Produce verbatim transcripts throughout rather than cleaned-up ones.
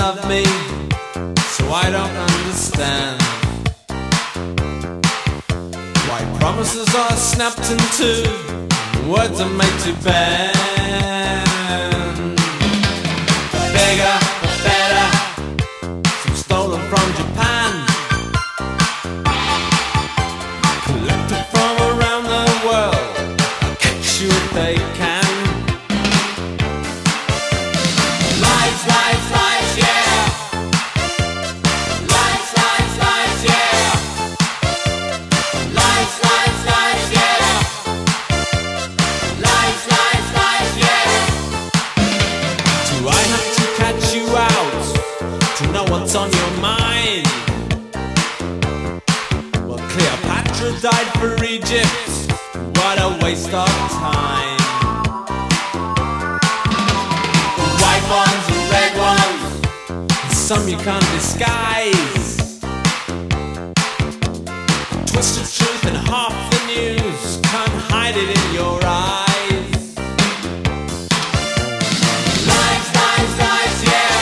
love me, so I don't understand why promises are snapped in two, words are made to bend. Bigger, better, some stolen from Japan, collected from around the world. I'll catch you if they can. Lies, lies, lies, yeah. Lies, lies, lies, yeah. Lies, lies, lies, yeah. Lies, lies, lies, yeah. Do I have to catch you out to know what's on your mind? Well, Cleopatra died for Egypt. What a waste of time. The white ones and red ones, and some you can't disguise. Twisted truth and half the news, can't hide it in your eyes. Lies, lies, lies, yeah.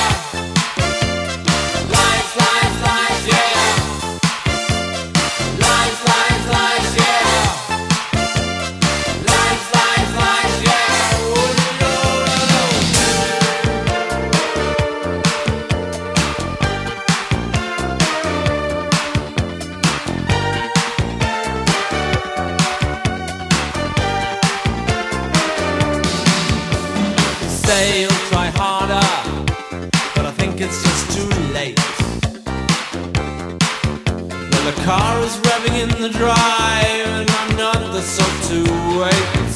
Lies, lies, lies, yeah. Lies, lies, lies, yeah. Lies, lies, lies, yeah. Oh, no, no, no. Say you'll try harder, but I think it's just too late. Well, the car is revving in the drive, and I'm not the sort to wait.